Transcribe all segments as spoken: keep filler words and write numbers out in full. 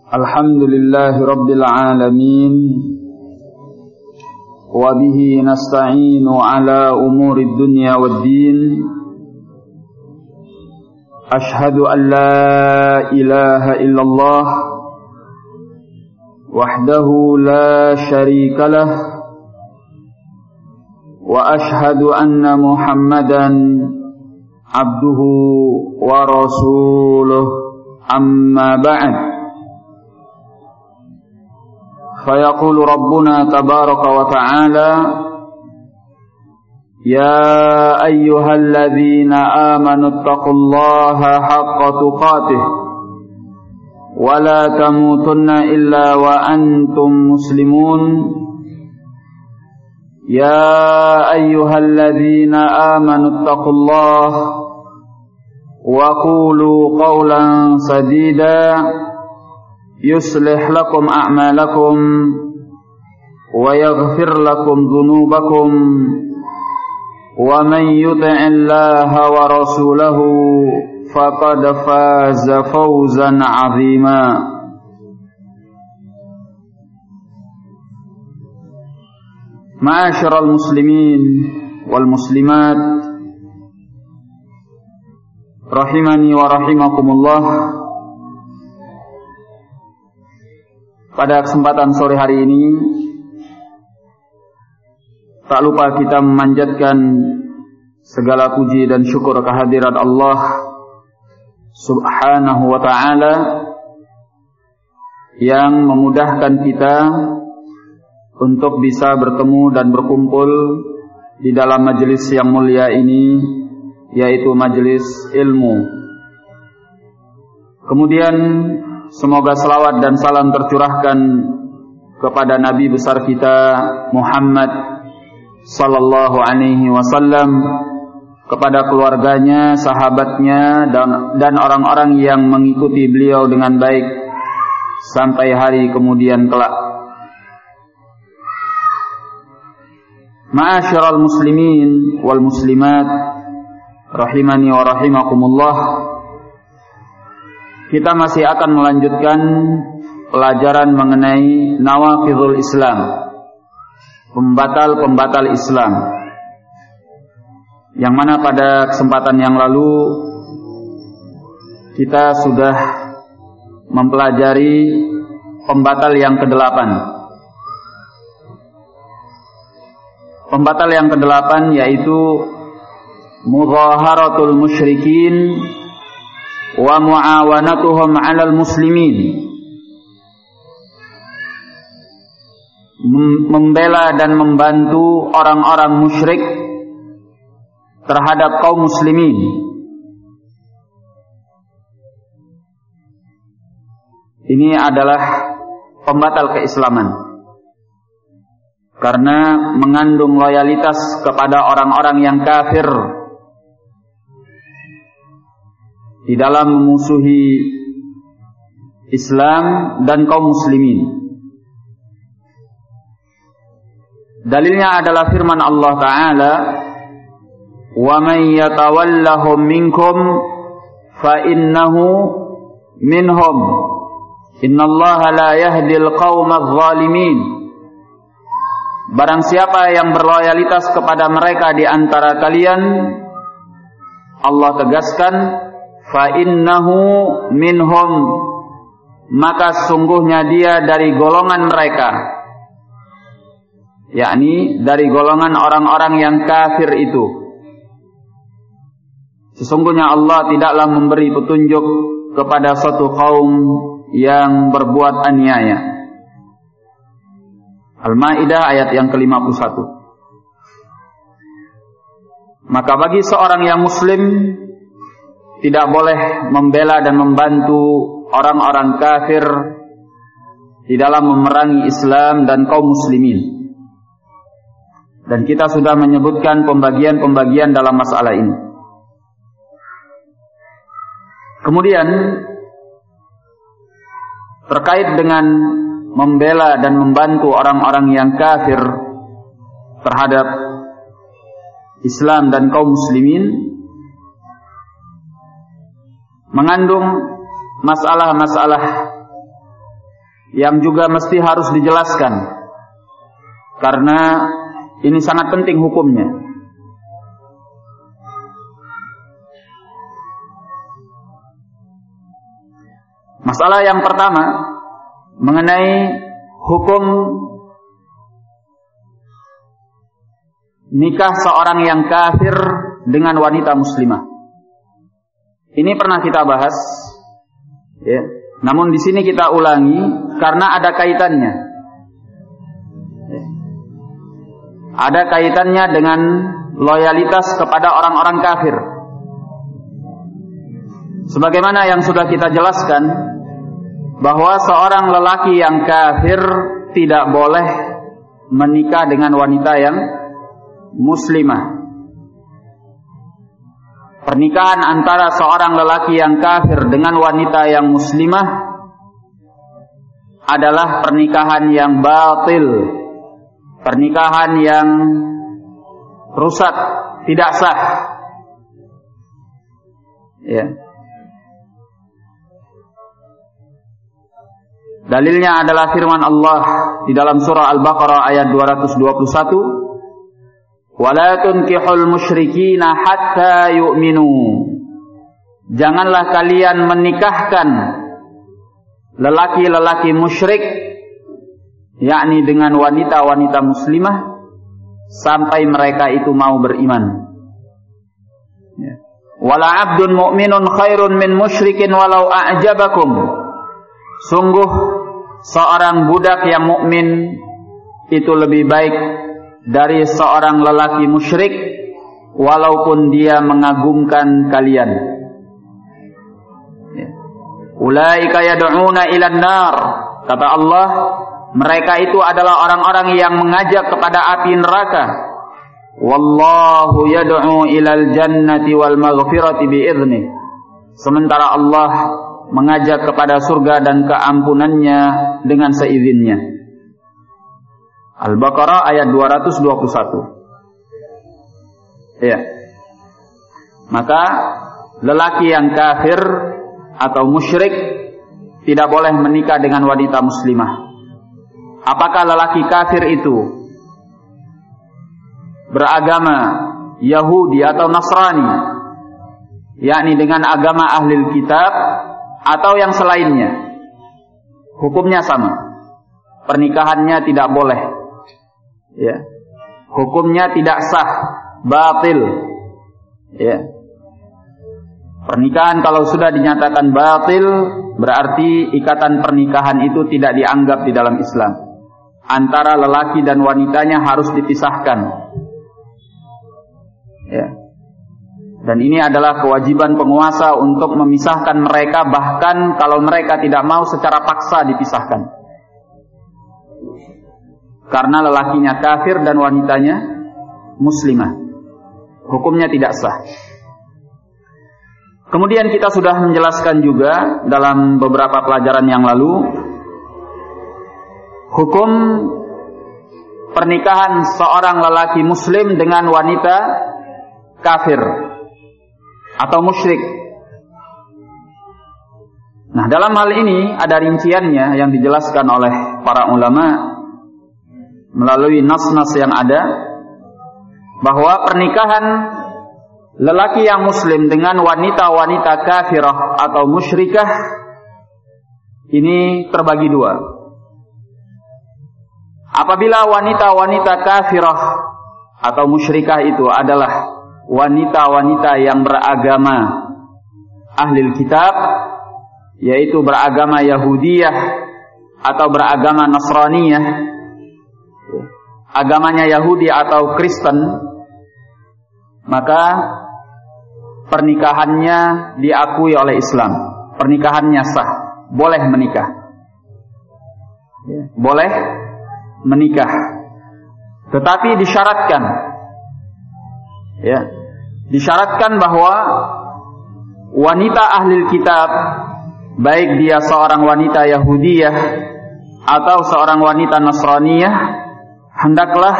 Alhamdulillahi Rabbil Alamin. Wabihi nasta'inu ala umuri dunya waddin. Ashhadu an la ilaha illallah wahdahu la sharika lah. Wa ashhadu anna Muhammadan abduhu wa rasuluh. Amma ba'd. Fayaqulu Rabbuna tabaraka wa ta'ala, ya ayyuhalladzina amanu taqullaha haqqa tuqatih wa la tamutunna illa wa antum muslimun. Ya ayyuhalladzina amanu taqullaha wa qulu qawlan sadida yuslih lakum a'malakum wa yaghfir lakum dhunubakum wa man yuti'illaha wa rasulahu faqad faza fawzan 'azima. Ma'asyiral muslimin wal muslimat rahimani wa rahimakumullah. Pada kesempatan sore hari ini, tak lupa kita memanjatkan segala puji dan syukur kehadirat Allah Subhanahu wa ta'ala yang memudahkan kita untuk bisa bertemu dan berkumpul di dalam majelis yang mulia ini, yaitu majelis ilmu. Kemudian semoga salawat dan salam tercurahkan kepada Nabi besar kita Muhammad sallallahu alaihi wasallam, kepada keluarganya, sahabatnya dan, dan orang-orang yang mengikuti beliau dengan baik sampai hari kemudian kelak. Ma'asyiral muslimin wal muslimat rahimani wa rahimakumullah. Kita masih akan melanjutkan pelajaran mengenai nawaqidul Islam, pembatal-pembatal Islam, yang mana pada kesempatan yang lalu kita sudah mempelajari pembatal yang kedelapan. Pembatal yang kedelapan yaitu mudhaharatul musyrikin wa muawanatuhum 'alal muslimin. Membela dan membantu orang-orang musyrik terhadap kaum muslimin. Ini adalah pembatal keislaman, karena mengandung loyalitas kepada orang-orang yang kafir di dalam memusuhi Islam dan kaum muslimin. Dalilnya adalah firman Allah Ta'ala, wa man yatawallahum minkum fa innahu minhum innallaha la yahdil qaumadh dhalimin. Barang siapa yang berloyalitas kepada mereka di antara kalian, Allah tegaskan, fa innahu minhum, maka sungguhnya dia dari golongan mereka, yakni dari golongan orang-orang yang kafir itu. Sesungguhnya Allah tidaklah memberi petunjuk kepada suatu kaum yang berbuat aniaya. Al-Maidah ayat yang ke lima puluh satu. Maka bagi seorang yang muslim tidak boleh membela dan membantu orang-orang kafir di dalam memerangi Islam dan kaum muslimin. Dan kita sudah menyebutkan pembagian-pembagian dalam masalah ini. Kemudian terkait dengan membela dan membantu orang-orang yang kafir terhadap Islam dan kaum muslimin, mengandung masalah-masalah yang juga mesti harus dijelaskan, karena ini sangat penting hukumnya. Masalah yang pertama mengenai hukum nikah seorang yang kafir dengan wanita muslimah. Ini pernah kita bahas, ya. Namun di sini kita ulangi karena ada kaitannya. Ya. Ada kaitannya dengan loyalitas kepada orang-orang kafir. Sebagaimana yang sudah kita jelaskan, bahwa seorang lelaki yang kafir tidak boleh menikah dengan wanita yang muslimah. Pernikahan antara seorang lelaki yang kafir dengan wanita yang muslimah adalah pernikahan yang batil, pernikahan yang rusak, tidak sah. Ya. Dalilnya adalah firman Allah di dalam surah Al-Baqarah ayat dua ratus dua puluh satu, "Wala tunkihul musyrikina hatta yu'minu." Janganlah kalian menikahkan lelaki-lelaki musyrik, yakni dengan wanita-wanita muslimah, sampai mereka itu mau beriman. Wala 'abdun mu'minun khairun min musyrikin walau a'jabakum. Sungguh seorang budak yang mukmin itu lebih baik dari seorang lelaki musyrik walaupun dia mengagumkan kalian. Ulaika yad'una ilan nar. Kata Allah, mereka itu adalah orang-orang yang mengajak kepada api neraka. Wallahu yad'u ilal jannati wal maghfirati bi'idznih. Sementara Allah mengajak kepada surga dan keampunannya dengan seizinnya. Al-Baqarah ayat dua ratus dua puluh satu. Ya. Maka lelaki yang kafir atau musyrik tidak boleh menikah dengan wanita muslimah. Apakah lelaki kafir itu beragama Yahudi atau Nasrani, yakni dengan agama ahli kitab, atau yang selainnya, hukumnya sama. Pernikahannya tidak boleh, ya. Hukumnya tidak sah, batil, ya. Pernikahan kalau sudah dinyatakan batil, berarti ikatan pernikahan itu tidak dianggap di dalam Islam. Antara lelaki dan wanitanya harus dipisahkan, ya. Dan ini adalah kewajiban penguasa untuk memisahkan mereka, bahkan kalau mereka tidak mau secara paksa dipisahkan. Karena lelakinya kafir dan wanitanya muslimah. Hukumnya tidak sah. Kemudian kita sudah menjelaskan juga dalam beberapa pelajaran yang lalu, hukum pernikahan seorang lelaki muslim dengan wanita kafir atau musyrik. Nah, dalam hal ini ada rinciannya yang dijelaskan oleh para ulama melalui nas-nas yang ada, bahwa pernikahan lelaki yang muslim dengan wanita-wanita kafirah atau musyrikah ini terbagi dua. Apabila wanita-wanita kafirah atau musyrikah itu adalah wanita-wanita yang beragama ahlil kitab, yaitu beragama Yahudiyah atau beragama Nasraniyah, agamanya Yahudi atau Kristen, maka pernikahannya diakui oleh Islam, pernikahannya sah, boleh menikah, boleh menikah, tetapi disyaratkan, ya, disyaratkan bahwa wanita ahlil kitab, baik dia seorang wanita Yahudiyah atau seorang wanita Nasraniyah, hendaklah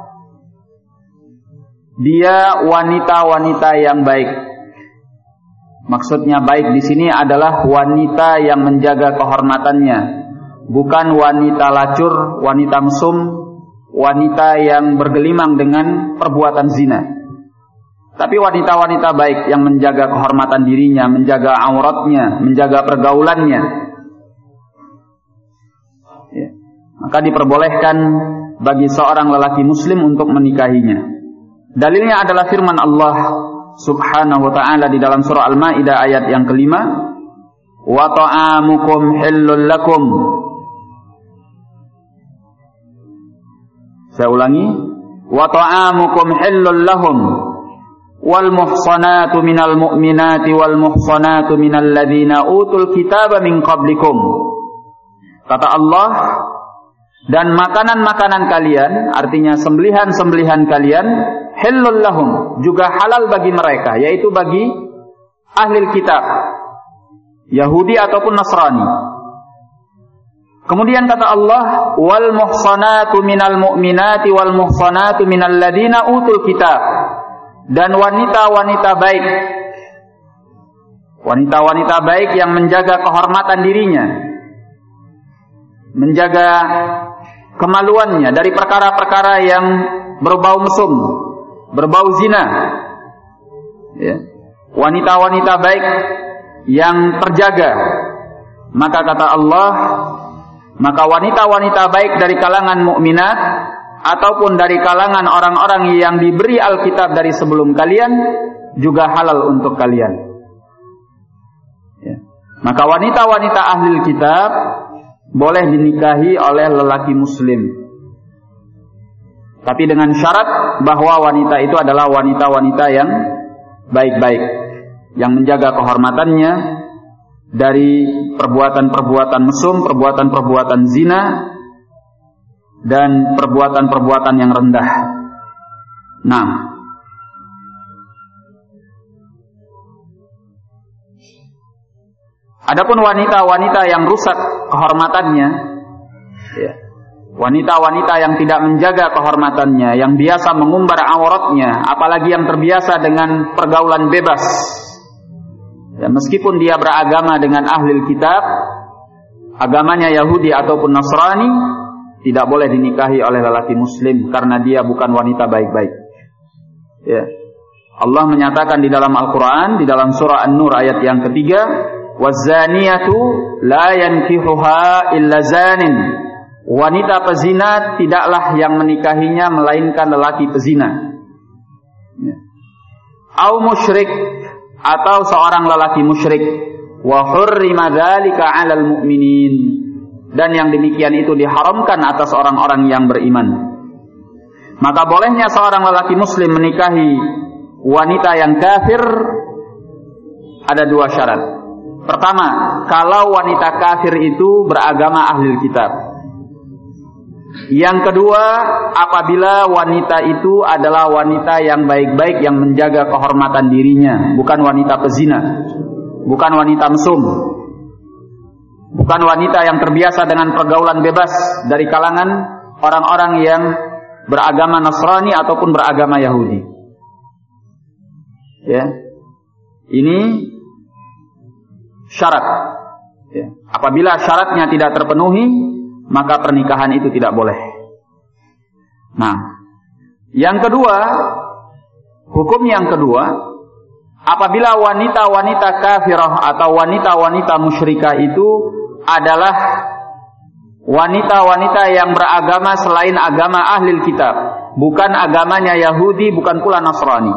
dia wanita-wanita yang baik. Maksudnya baik di sini adalah wanita yang menjaga kehormatannya, bukan wanita lacur, wanita mesum, wanita yang bergelimang dengan perbuatan zina. Tapi wanita-wanita baik yang menjaga kehormatan dirinya, menjaga auratnya, menjaga pergaulannya, ya, maka diperbolehkan bagi seorang lelaki muslim untuk menikahinya. Dalilnya adalah firman Allah Subhanahu wa ta'ala di dalam surah Al-Maidah ayat yang kelima, wa ta'amukum hillul lakum. Saya ulangi, wa ta'amukum hillul lahum wal muhsanatu minal mu'minati wal muhsanatu minal ladzina utul kitaba min qablikum. Kata Allah, dan makanan-makanan kalian, artinya sembelihan-sembelihan kalian, hillul lahum, juga halal bagi mereka, yaitu bagi ahli kitab, Yahudi ataupun Nasrani. Kemudian kata Allah, wal muhsanatu minal mu'minati wal muhsanatu minal ladzina utul kitab, dan wanita-wanita baik, wanita-wanita baik yang menjaga kehormatan dirinya, menjaga kemaluannya dari perkara-perkara yang berbau mesum, berbau zina, ya. Wanita-wanita baik yang terjaga, maka kata Allah, maka wanita-wanita baik dari kalangan mukminat ataupun dari kalangan orang-orang yang diberi Alkitab dari sebelum kalian juga halal untuk kalian, ya. Maka wanita-wanita ahli kitab boleh dinikahi oleh lelaki muslim, tapi dengan syarat bahwa wanita itu adalah wanita-wanita yang baik-baik, yang menjaga kehormatannya dari perbuatan-perbuatan mesum, perbuatan-perbuatan zina, dan perbuatan-perbuatan yang rendah. Nah, adapun wanita-wanita yang rusak kehormatannya, ya, wanita-wanita yang tidak menjaga kehormatannya, yang biasa mengumbar auratnya, apalagi yang terbiasa dengan pergaulan bebas, ya, meskipun dia beragama dengan ahli kitab, agamanya Yahudi ataupun Nasrani, tidak boleh dinikahi oleh lelaki muslim karena dia bukan wanita baik-baik, ya. Allah menyatakan di dalam Al-Quran, di dalam surah An-Nur ayat yang ketiga, wazaniyatu la yankihuha illa zanin, wanita pezina tidaklah yang menikahinya melainkan lelaki pezina, ya. Au musyrik, atau seorang lelaki musyrik, wa hurrima dzalika 'alal mu'minin, dan yang demikian itu diharamkan atas orang-orang yang beriman. Maka bolehnya seorang lelaki muslim menikahi wanita yang kafir ada dua syarat. Pertama, kalau wanita kafir itu beragama ahli kitab. Yang kedua, apabila wanita itu adalah wanita yang baik-baik, yang menjaga kehormatan dirinya, bukan wanita pezina, bukan wanita mesum, bukan wanita yang terbiasa dengan pergaulan bebas dari kalangan orang-orang yang beragama Nasrani ataupun beragama Yahudi, ya. Ini syarat, ya. Apabila syaratnya tidak terpenuhi, maka pernikahan itu tidak boleh. Nah, yang kedua, hukum yang kedua, apabila wanita-wanita kafirah atau wanita-wanita musyrikah itu adalah wanita-wanita yang beragama selain agama ahli kitab, bukan agamanya Yahudi, bukan pula Nasrani,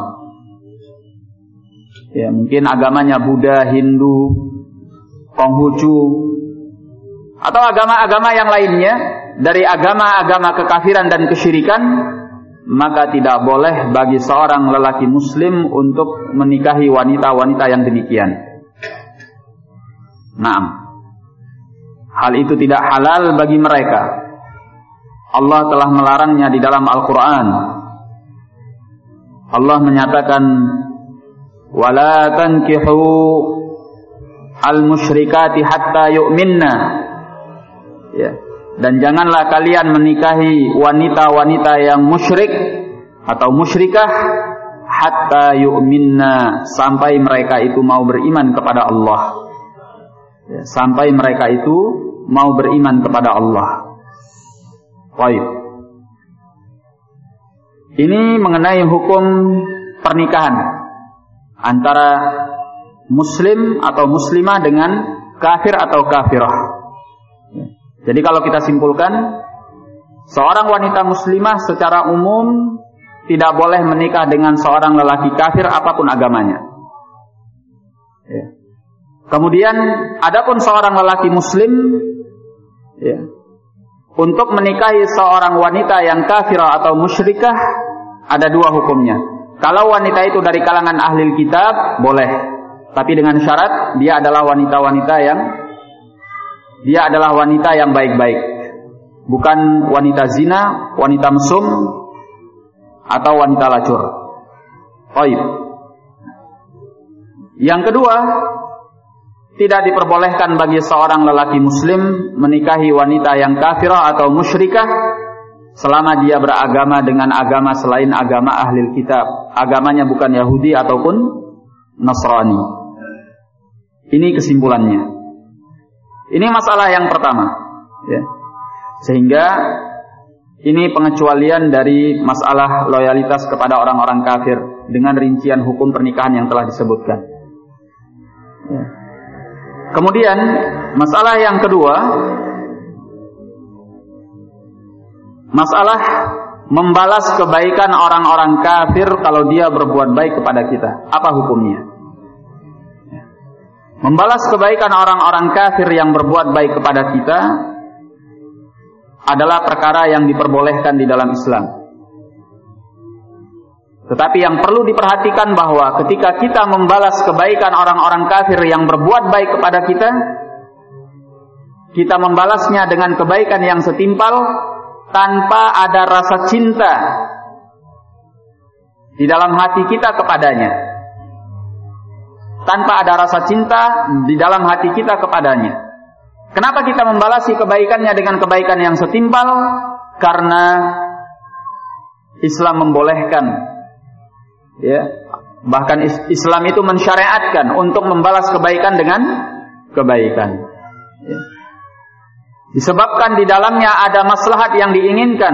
ya, mungkin agamanya Buddha, Hindu, Konghucu, atau agama-agama yang lainnya dari agama-agama kekafiran dan kesyirikan, maka tidak boleh bagi seorang lelaki muslim untuk menikahi wanita-wanita yang demikian. Naam, hal itu tidak halal bagi mereka. Allah telah melarangnya di dalam Al-Quran. Allah menyatakan, wala tankihu al-musyrikati hatta yu'minna, ya. Dan janganlah kalian menikahi wanita-wanita yang musyrik atau musyrikah hatta yu'minna, sampai mereka itu mau beriman kepada Allah, ya, sampai mereka itu mau beriman kepada Allah. Baik. Ini mengenai hukum pernikahan antara muslim atau muslimah dengan kafir atau kafirah. Jadi kalau kita simpulkan, seorang wanita muslimah secara umum tidak boleh menikah dengan seorang lelaki kafir apapun agamanya. Ya. Kemudian adapun seorang lelaki muslim, ya, untuk menikahi seorang wanita yang kafirah atau musyrikah ada dua hukumnya. Kalau wanita itu dari kalangan ahli kitab boleh, tapi dengan syarat dia adalah wanita-wanita yang dia adalah wanita yang baik-baik, bukan wanita zina, wanita mesum, atau wanita lacur. Baik. Yang kedua, tidak diperbolehkan bagi seorang lelaki muslim menikahi wanita yang kafirah atau musyrikah selama dia beragama dengan agama selain agama ahli kitab. Agamanya bukan Yahudi ataupun Nasrani. Ini kesimpulannya. Ini masalah yang pertama, ya. Sehingga ini pengecualian dari masalah loyalitas kepada orang-orang kafir dengan rincian hukum pernikahan yang telah disebutkan, ya. Kemudian masalah yang kedua, masalah membalas kebaikan orang-orang kafir kalau dia berbuat baik kepada kita. Apa hukumnya? Membalas kebaikan orang-orang kafir yang berbuat baik kepada kita adalah perkara yang diperbolehkan di dalam Islam. Tetapi yang perlu diperhatikan bahwa ketika kita membalas kebaikan orang-orang kafir yang berbuat baik kepada kita, kita membalasnya dengan kebaikan yang setimpal tanpa ada rasa cinta di dalam hati kita kepadanya. Tanpa ada rasa cinta di dalam hati kita kepadanya. Kenapa kita membalasi kebaikannya dengan kebaikan yang setimpal? Karena Islam membolehkan, ya, bahkan Islam itu mensyariatkan untuk membalas kebaikan dengan kebaikan, ya. Disebabkan di dalamnya ada maslahat yang diinginkan.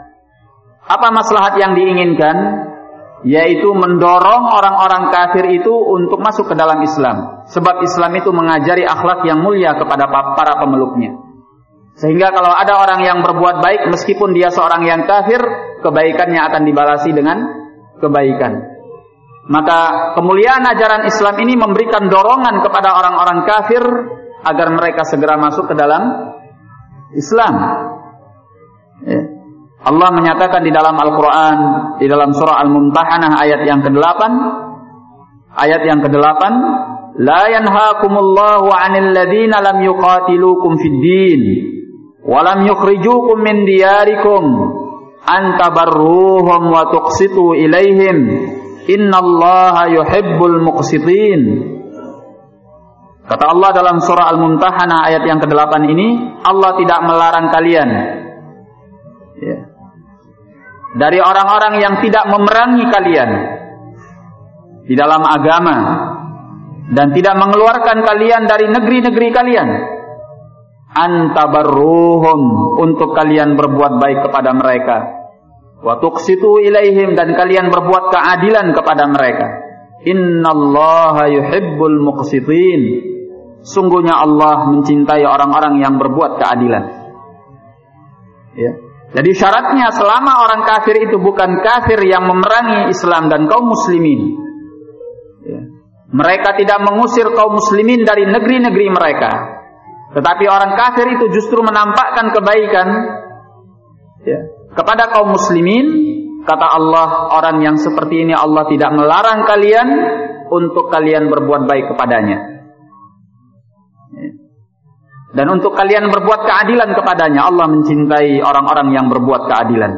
Apa maslahat yang diinginkan? Yaitu mendorong orang-orang kafir itu untuk masuk ke dalam Islam. Sebab Islam itu mengajari akhlak yang mulia kepada para pemeluknya. Sehingga kalau ada orang yang berbuat baik meskipun dia seorang yang kafir, kebaikannya akan dibalasi dengan kebaikan. Maka kemuliaan ajaran Islam ini memberikan dorongan kepada orang-orang kafir agar mereka segera masuk ke dalam Islam, ya. Allah menyatakan di dalam Al-Quran, di dalam surah Al-Mumtahanah ayat yang kedelapan, ayat yang kedelapan, la yanhaakumullahu 'anil ladzina lam yuqatilukum fid din wa lam yukhrijukum min diyarikum an tabarruhum wa tuqsitu ilaihim innallaha yuhibbul muqsitin. Kata Allah dalam surah Al-Mumtahanah ayat yang kedelapan ini, Allah tidak melarang kalian, ya, dari orang-orang yang tidak memerangi kalian di dalam agama dan tidak mengeluarkan kalian dari negeri-negeri kalian, antabarruhum, untuk kalian berbuat baik kepada mereka, wa tuqsitu ilaihim, dan kalian berbuat keadilan kepada mereka. Innallaha yuhibbul muqsitin, sungguhnya Allah mencintai orang-orang yang berbuat keadilan, ya. Jadi syaratnya selama orang kafir itu bukan kafir yang memerangi Islam dan kaum muslimin, ya, mereka tidak mengusir kaum muslimin dari negeri-negeri mereka, tetapi orang kafir itu justru menampakkan kebaikan, ya, kepada kaum muslimin, kata Allah, orang yang seperti ini Allah tidak melarang kalian untuk kalian berbuat baik kepadanya, ya. Dan untuk kalian berbuat keadilan kepadanya. Allah mencintai orang-orang yang berbuat keadilan.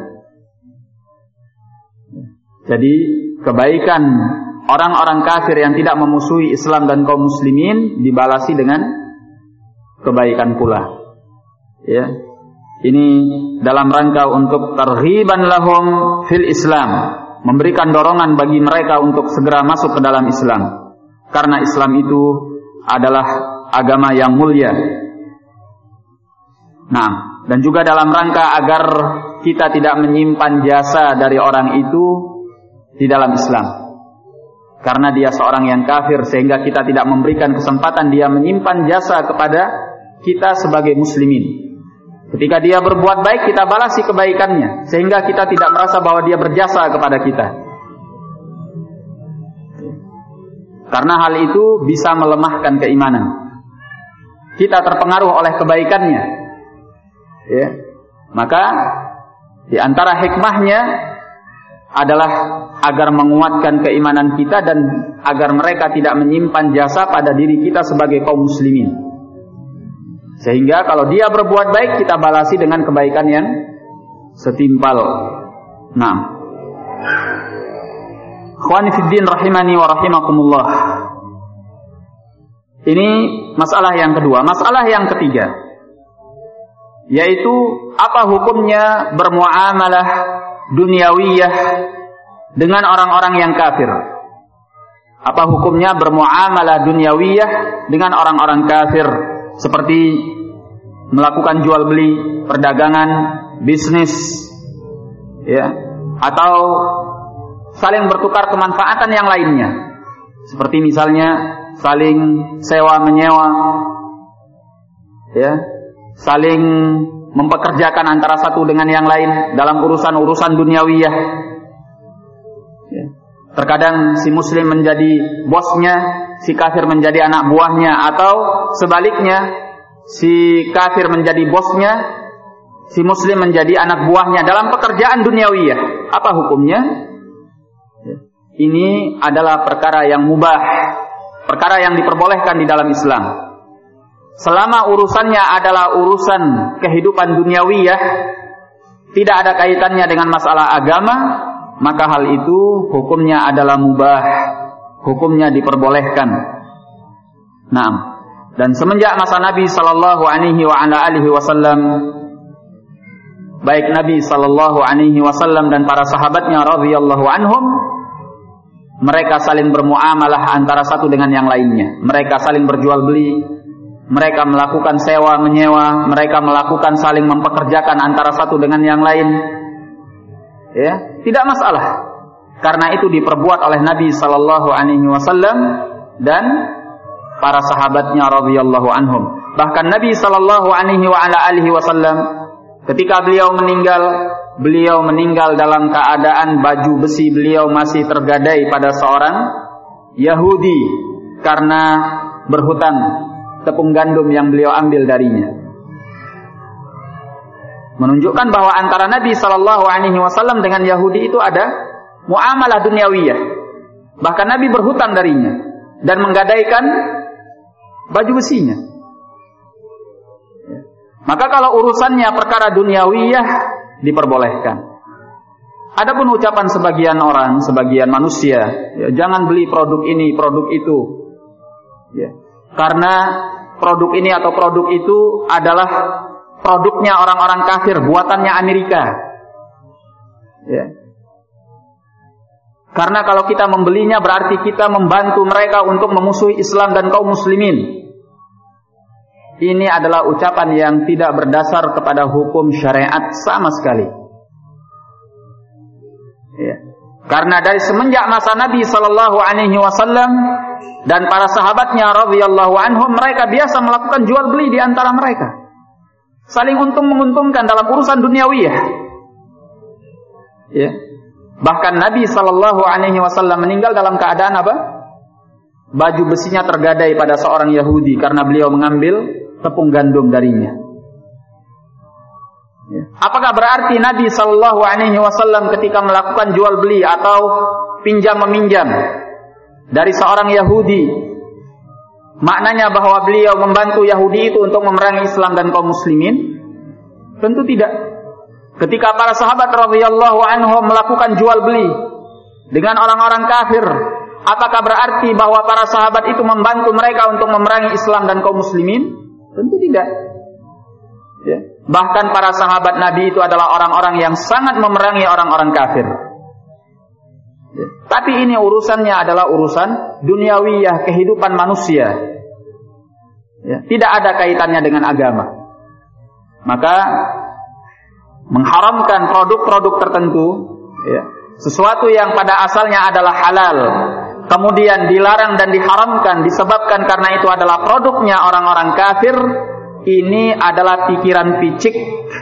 Jadi kebaikan orang-orang kafir yang tidak memusuhi Islam dan kaum muslimin dibalasi dengan kebaikan pula, ya. Ini dalam rangka untuk targhiban lahum fil Islam, memberikan dorongan bagi mereka untuk segera masuk ke dalam Islam. Karena Islam itu adalah agama yang mulia. Nah, dan juga dalam rangka agar kita tidak menyimpan jasa dari orang itu di dalam Islam. Karena dia seorang yang kafir, sehingga kita tidak memberikan kesempatan dia menyimpan jasa kepada kita sebagai muslimin. Ketika dia berbuat baik, kita balasi kebaikannya, sehingga kita tidak merasa bahwa dia berjasa kepada kita. Karena hal itu bisa melemahkan keimanan. Kita terpengaruh oleh kebaikannya. Ya. Maka di antara hikmahnya adalah agar menguatkan keimanan kita dan agar mereka tidak menyimpan jasa pada diri kita sebagai kaum muslimin. Sehingga kalau dia berbuat baik, kita balasi dengan kebaikan yang setimpal. Nah, ikhwani fiddin rahimani wa rahimakumullah. Ini masalah yang kedua. Masalah yang ketiga, yaitu apa hukumnya bermuamalah dunyawiyah dengan orang-orang yang kafir. Apa hukumnya bermuamalah dunyawiyah dengan orang-orang kafir, seperti melakukan jual beli, perdagangan, bisnis, ya, atau saling bertukar kemanfaatan yang lainnya, seperti misalnya saling sewa menyewa, ya, saling mempekerjakan antara satu dengan yang lain dalam urusan-urusan duniawiyah. Ya. Terkadang si muslim menjadi bosnya, si kafir menjadi anak buahnya, atau sebaliknya, si kafir menjadi bosnya, si muslim menjadi anak buahnya dalam pekerjaan duniawiyah. Apa hukumnya? Ya. Ini adalah perkara yang mubah, perkara yang diperbolehkan di dalam Islam. Selama urusannya adalah urusan kehidupan duniawiyah, tidak ada kaitannya dengan masalah agama, maka hal itu hukumnya adalah mubah, hukumnya diperbolehkan. Naam. Dan semenjak masa Nabi sallallahu alaihi wa ala alihi wasallam, baik Nabi sallallahu alaihi wasallam dan para sahabatnya radhiyallahu anhum, mereka saling bermuamalah antara satu dengan yang lainnya. Mereka saling berjual beli, mereka melakukan sewa menyewa, mereka melakukan saling mempekerjakan antara satu dengan yang lain. Ya, tidak masalah. Karena itu diperbuat oleh Nabi sallallahu alaihi wasallam dan para sahabatnya radhiyallahu anhum. Bahkan Nabi sallallahu alaihi wa ala alihi wasallam ketika beliau meninggal, beliau meninggal dalam keadaan baju besi beliau masih tergadai pada seorang Yahudi karena berhutang tepung gandum yang beliau ambil darinya. Menunjukkan bahwa antara Nabi sallallahu alaihi wasallam dengan Yahudi itu ada muamalah duniawiyah. Bahkan Nabi berhutang darinya dan menggadaikan baju besinya. Maka kalau urusannya perkara duniawiyah diperbolehkan. Adapun ucapan sebagian orang, sebagian manusia, ya, jangan beli produk ini, produk itu, ya, karena produk ini atau produk itu adalah produknya orang-orang kafir, buatannya Amerika. Ya. Karena kalau kita membelinya berarti kita membantu mereka untuk memusuhi Islam dan kaum muslimin. Ini adalah ucapan yang tidak berdasar kepada hukum syariat sama sekali. Ya. Karena dari semenjak masa Nabi sallallahu alaihi wasallam dan para sahabatnya radhiyallahu anhum, mereka biasa melakukan jual beli di antara mereka. Saling untung menguntungkan dalam urusan duniawiyah. Ya. Bahkan Nabi sallallahu alaihi wasallam meninggal dalam keadaan apa? Baju besinya tergadai pada seorang Yahudi karena beliau mengambil tepung gandum darinya. Ya. Apakah berarti Nabi sallallahu alaihi wasallam ketika melakukan jual beli atau pinjam meminjam dari seorang Yahudi, maknanya bahwa beliau membantu Yahudi itu untuk memerangi Islam dan kaum muslimin? Tentu tidak. Ketika para sahabat radhiyallahu anhum melakukan jual beli dengan orang-orang kafir, apakah berarti bahwa para sahabat itu membantu mereka untuk memerangi Islam dan kaum muslimin? Tentu tidak. Ya. Bahkan para sahabat Nabi itu adalah orang-orang yang sangat memerangi orang-orang kafir. Ya. Tapi ini urusannya adalah urusan duniawiyah, kehidupan manusia. Ya. Tidak ada kaitannya dengan agama. Maka mengharamkan produk-produk tertentu, ya, sesuatu yang pada asalnya adalah halal, kemudian dilarang dan diharamkan disebabkan karena itu adalah produknya orang-orang kafir, ini adalah pikiran picik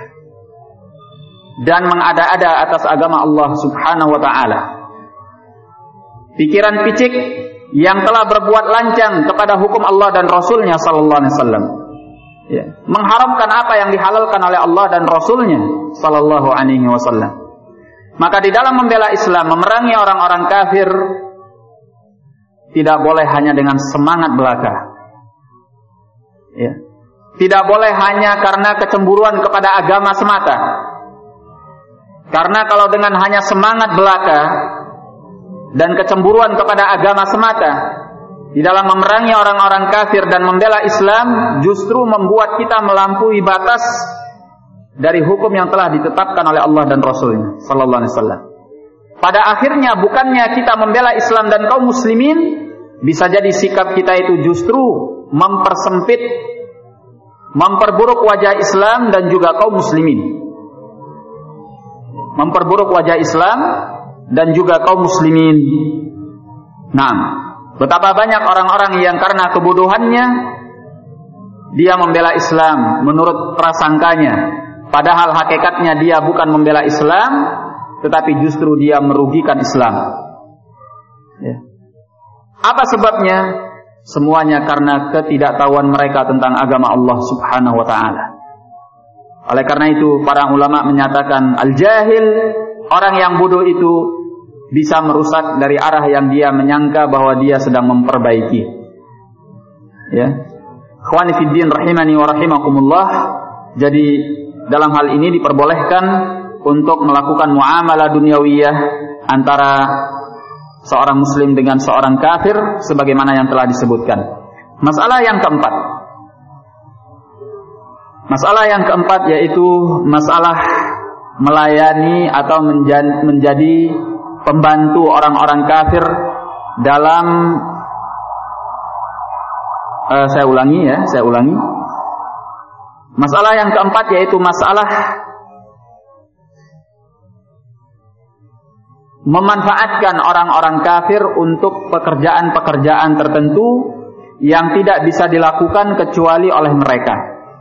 dan mengada-ada atas agama Allah Subhanahu wa taala. Pikiran picik yang telah berbuat lancang kepada hukum Allah dan Rasulnya sallallahu alaihi wasallam. Ya, mengharamkan apa yang dihalalkan oleh Allah dan Rasulnya sallallahu alaihi wasallam. Maka di dalam membela Islam, memerangi orang-orang kafir, tidak boleh hanya dengan semangat belaka. Ya. Tidak boleh hanya karena kecemburuan kepada agama semata. Karena kalau dengan hanya semangat belaka dan kecemburuan kepada agama semata, di dalam memerangi orang-orang kafir dan membela Islam, justru membuat kita melampaui batas dari hukum yang telah ditetapkan oleh Allah dan Rasulnya sallallahu alaihi wasallam. Pada akhirnya bukannya kita membela Islam dan kaum muslimin, bisa jadi sikap kita itu justru mempersempit, memperburuk wajah Islam dan juga kaum muslimin. Memperburuk wajah Islam dan juga kaum muslimin. Nah, betapa banyak orang-orang yang karena kebodohannya dia membela Islam menurut prasangkanya, padahal hakikatnya dia bukan membela Islam, tetapi justru dia merugikan Islam. Ya. Apa sebabnya? Semuanya karena ketidaktahuan mereka tentang agama Allah Subhanahu wa taala. Oleh karena itu para ulama menyatakan al-jahil, orang yang bodoh itu bisa merusak dari arah yang dia menyangka bahwa dia sedang memperbaiki. Ya. Ikhwani fid din rahimani wa rahimakumullah. Jadi dalam hal ini diperbolehkan untuk melakukan muamalah dunyawiyah antara seorang muslim dengan seorang kafir sebagaimana yang telah disebutkan. Masalah yang keempat. Masalah yang keempat yaitu masalah melayani atau menjadi pembantu orang-orang kafir dalam uh, saya ulangi ya, saya ulangi. Masalah yang keempat yaitu masalah memanfaatkan orang-orang kafir untuk pekerjaan-pekerjaan tertentu yang tidak bisa dilakukan kecuali oleh mereka.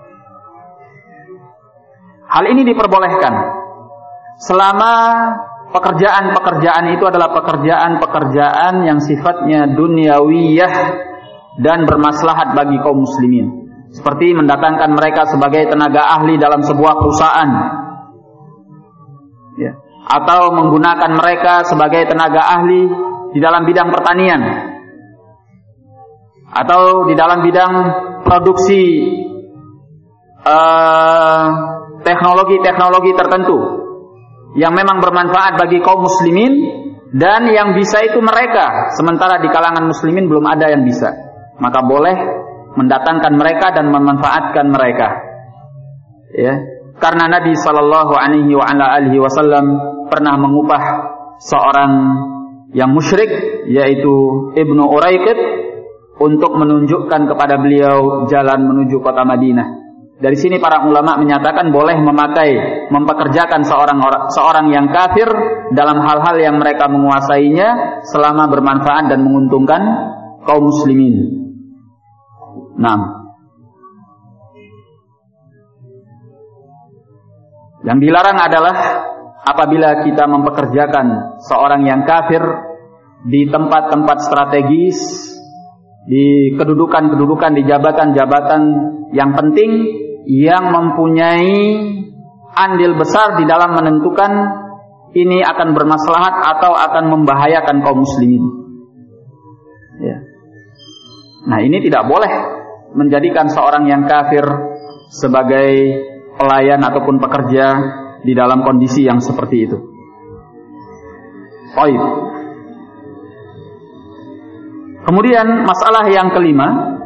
Hal ini diperbolehkan selama pekerjaan-pekerjaan itu adalah pekerjaan-pekerjaan yang sifatnya dunyawiyah dan bermaslahat bagi kaum muslimin, seperti mendatangkan mereka sebagai tenaga ahli dalam sebuah perusahaan, ya, atau menggunakan mereka sebagai tenaga ahli di dalam bidang pertanian, atau di dalam bidang produksi uh, teknologi-teknologi tertentu yang memang bermanfaat bagi kaum muslimin dan yang bisa itu mereka, sementara di kalangan muslimin belum ada yang bisa. Maka boleh mendatangkan mereka dan memanfaatkan mereka. Ya, karena Nabi sallallahu alaihi wa ala alihi wasallam pernah mengupah seorang yang musyrik yaitu Ibnu Uraiqid untuk menunjukkan kepada beliau jalan menuju kota Madinah. Dari sini para ulama menyatakan boleh memakai, mempekerjakan seorang seorang yang kafir dalam hal-hal yang mereka menguasainya selama bermanfaat dan menguntungkan kaum muslimin. Nah, yang dilarang adalah apabila kita mempekerjakan seorang yang kafir di tempat-tempat strategis, di kedudukan-kedudukan, di jabatan-jabatan yang penting, yang mempunyai andil besar di dalam menentukan ini akan bermaslahat atau akan membahayakan kaum muslimin. Ya. Nah, ini tidak boleh menjadikan seorang yang kafir sebagai pelayan ataupun pekerja di dalam kondisi yang seperti itu. Baik. Kemudian masalah yang kelima,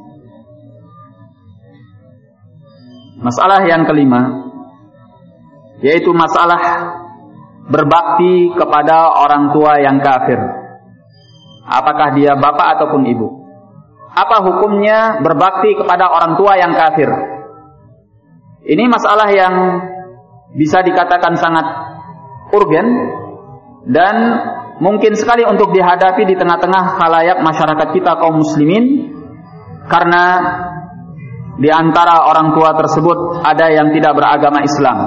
masalah yang kelima yaitu masalah berbakti kepada orang tua yang kafir. Apakah dia bapak ataupun ibu? Apa hukumnya berbakti kepada orang tua yang kafir? Ini masalah yang bisa dikatakan sangat urgen dan mungkin sekali untuk dihadapi di tengah-tengah khalayak masyarakat kita kaum muslimin, karena di antara orang tua tersebut ada yang tidak beragama Islam.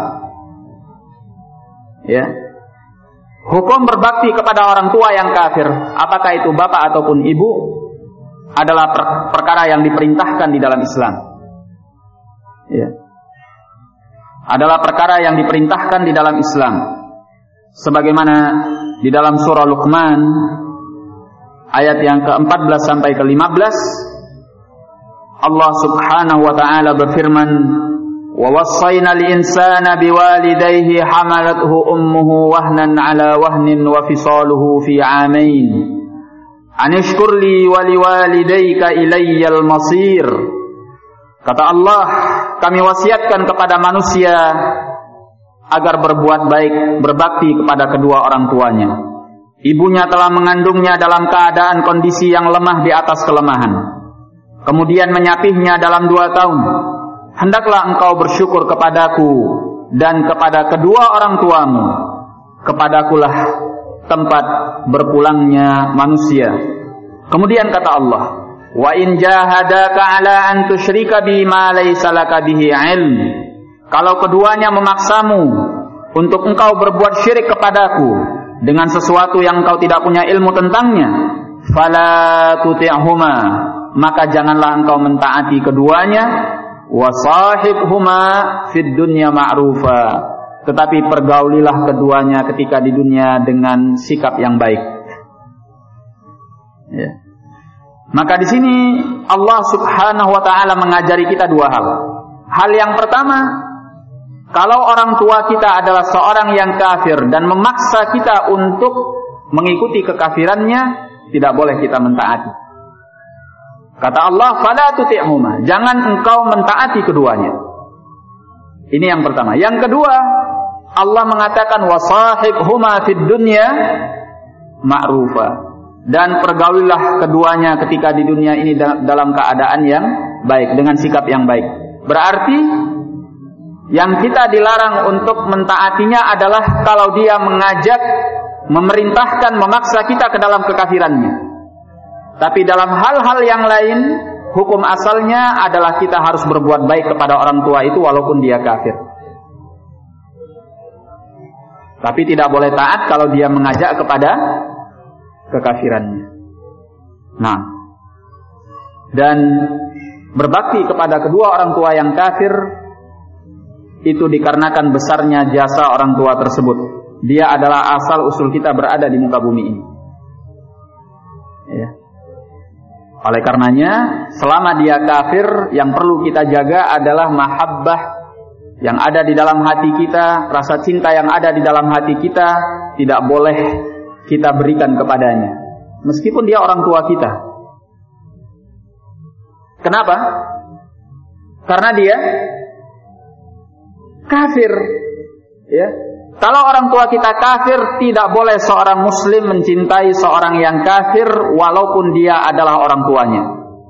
Ya. Hukum berbakti kepada orang tua yang kafir, apakah itu bapak ataupun ibu, adalah per perkara yang diperintahkan di dalam Islam. Ya. Adalah perkara yang diperintahkan di dalam Islam. Sebagaimana di dalam surah Luqman ayat yang keempat belas sampai ke lima belas, Allah Subhanahu wa taala berfirman, "Wa wassayna al-insana biwalidayhi hamalathu ummuhu wahnan 'ala wahnin wa fisaluhu fi 'amain. Anishkur li wa liwalidayka ilayyal masir." Kata Allah, kami wasiatkan kepada manusia agar berbuat baik, berbakti kepada kedua orang tuanya. Ibunya telah mengandungnya dalam keadaan kondisi yang lemah di atas kelemahan, kemudian menyapihnya dalam dua tahun. Hendaklah engkau bersyukur kepadaku dan kepada kedua orang tuamu. Kepadakulah tempat berpulangnya manusia. Kemudian kata Allah, wa in jahadaka ala an tusyrika bima laysa laka bihi ilm. Kalau keduanya memaksamu untuk engkau berbuat syirik kepadaku dengan sesuatu yang engkau tidak punya ilmu tentangnya, fala tuti'huma, maka janganlah engkau mentaati keduanya. Wa sahibhuma fid dunya ma'rufa, tetapi pergaulilah keduanya ketika di dunia dengan sikap yang baik. Ya. Maka di sini Allah Subhanahu wa taala mengajari kita dua hal. Hal yang pertama, kalau orang tua kita adalah seorang yang kafir dan memaksa kita untuk mengikuti kekafirannya, tidak boleh kita mentaati. Kata Allah, fala tuti'huma, jangan engkau mentaati keduanya. Ini yang pertama. Yang kedua, Allah mengatakan wasahibhuma fid dunya ma'rufa, dan pergaulilah keduanya ketika di dunia ini dalam keadaan yang baik, dengan sikap yang baik. Berarti yang kita dilarang untuk mentaatinya adalah kalau dia mengajak, memerintahkan, memaksa kita ke dalam kekafirannya. Tapi dalam hal-hal yang lain, hukum asalnya adalah kita harus berbuat baik kepada orang tua itu walaupun dia kafir. Tapi tidak boleh taat kalau dia mengajak kepada kekafirannya. Nah, dan berbakti kepada kedua orang tua yang kafir itu dikarenakan besarnya jasa orang tua tersebut. Dia adalah asal usul kita berada di muka bumi ini. Ya. Oleh karenanya, selama dia kafir, yang perlu kita jaga adalah mahabbah yang ada di dalam hati kita, rasa cinta yang ada di dalam hati kita, tidak boleh kita berikan kepadanya, meskipun dia orang tua kita. Kenapa? Karena dia kafir, ya. Kalau orang tua kita kafir, tidak boleh seorang muslim mencintai seorang yang kafir walaupun dia adalah orang tuanya.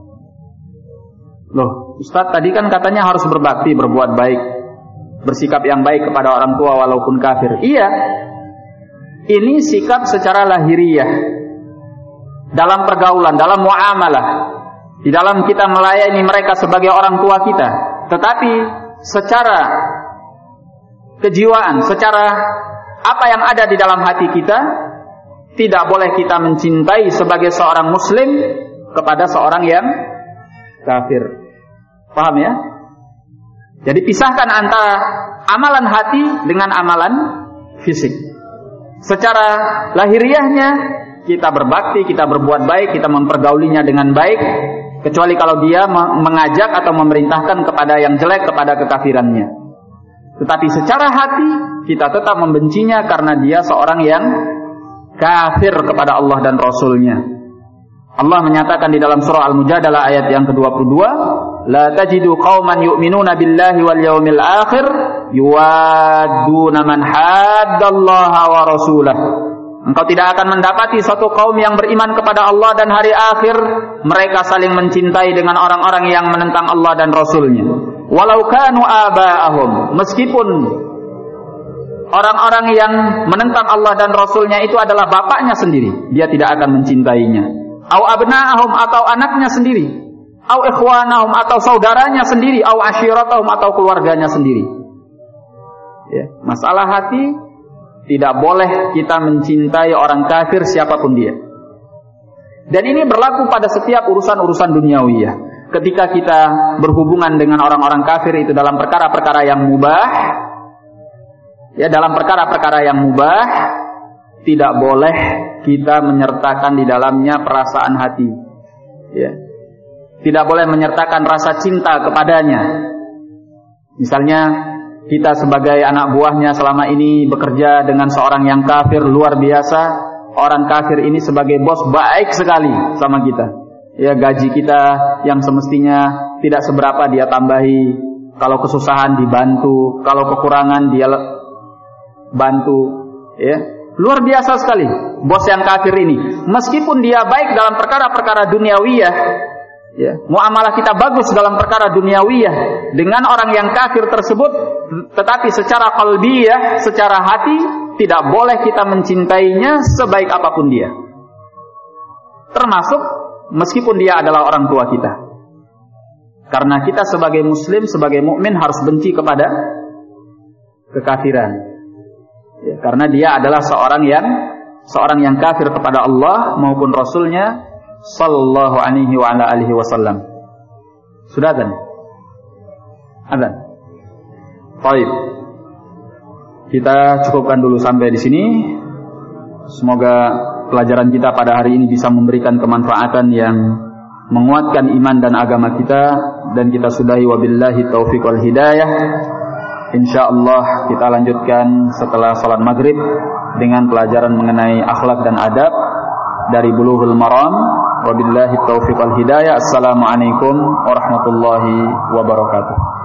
Loh, Ustaz tadi kan katanya harus berbakti, berbuat baik, bersikap yang baik kepada orang tua walaupun kafir. Iya, ini sikap secara lahiriah, dalam pergaulan, dalam muamalah, di dalam kita melayani mereka sebagai orang tua kita. Tetapi secara kejiwaan, secara apa yang ada di dalam hati kita, tidak boleh kita mencintai sebagai seorang muslim kepada seorang yang kafir. Paham ya? Jadi pisahkan antara amalan hati dengan amalan fisik. Secara lahiriahnya kita berbakti, kita berbuat baik, kita mempergaulinya dengan baik, kecuali kalau dia mengajak atau memerintahkan kepada yang jelek, kepada kekafirannya. Tetapi secara hati kita tetap membencinya karena dia seorang yang kafir kepada Allah dan Rasulnya. Allah menyatakan di dalam surah Al-Mujadalah ayat yang kedua puluh dua, la tajidu qauman yu'minuna billahi wal yawmil akhir yuwadduna man haddallaha wa rasulahu Engkau tidak akan mendapati suatu kaum yang beriman kepada Allah dan hari akhir mereka saling mencintai dengan orang-orang yang menentang Allah dan Rasulnya. Walau kanu aba'ahum, meskipun orang-orang yang menentang Allah dan Rasulnya itu adalah bapaknya sendiri, dia tidak akan mencintainya. Au abna'ahum, atau anaknya sendiri. Au ikhwanahum, atau saudaranya sendiri. Au ashiratahum, atau keluarganya sendiri. Ya, masalah hati, tidak boleh kita mencintai orang kafir siapapun dia. Dan ini berlaku pada setiap urusan-urusan duniawiyah. Ketika kita berhubungan dengan orang-orang kafir itu dalam perkara-perkara yang mubah, ya dalam perkara-perkara yang mubah, tidak boleh kita menyertakan di dalamnya perasaan hati. Ya. Tidak boleh menyertakan rasa cinta kepadanya. Misalnya, kita sebagai anak buahnya selama ini bekerja dengan seorang yang kafir luar biasa. Orang kafir ini sebagai bos baik sekali sama kita. Ya, gaji kita yang semestinya tidak seberapa dia tambahi. Kalau kesusahan dibantu, kalau kekurangan dia bantu. Ya, luar biasa sekali bos yang kafir ini. Meskipun dia baik dalam perkara-perkara duniawiyah, ya, muamalah kita bagus dalam perkara duniawiyah dengan orang yang kafir tersebut, tetapi secara qalbiyah, secara hati tidak boleh kita mencintainya sebaik apapun dia. Termasuk meskipun dia adalah orang tua kita. Karena kita sebagai muslim, sebagai mukmin harus benci kepada kekafiran. Ya, karena dia adalah seorang yang seorang yang kafir kepada Allah maupun Rasulnya sallallahu alaihi wa ala alihi wasallam. Sudah kan? Adzan. Baik. Kita cukupkan dulu sampai di sini. Semoga pelajaran kita pada hari ini bisa memberikan kemanfaatan yang menguatkan iman dan agama kita, dan kita sudahi wabillahi taufiq wal hidayah. Insyaallah kita lanjutkan setelah salat maghrib dengan pelajaran mengenai akhlak dan adab dari Bulughul Maram. Wabillahi taufiq wal hidayah. Assalamualaikum warahmatullahi wabarakatuh.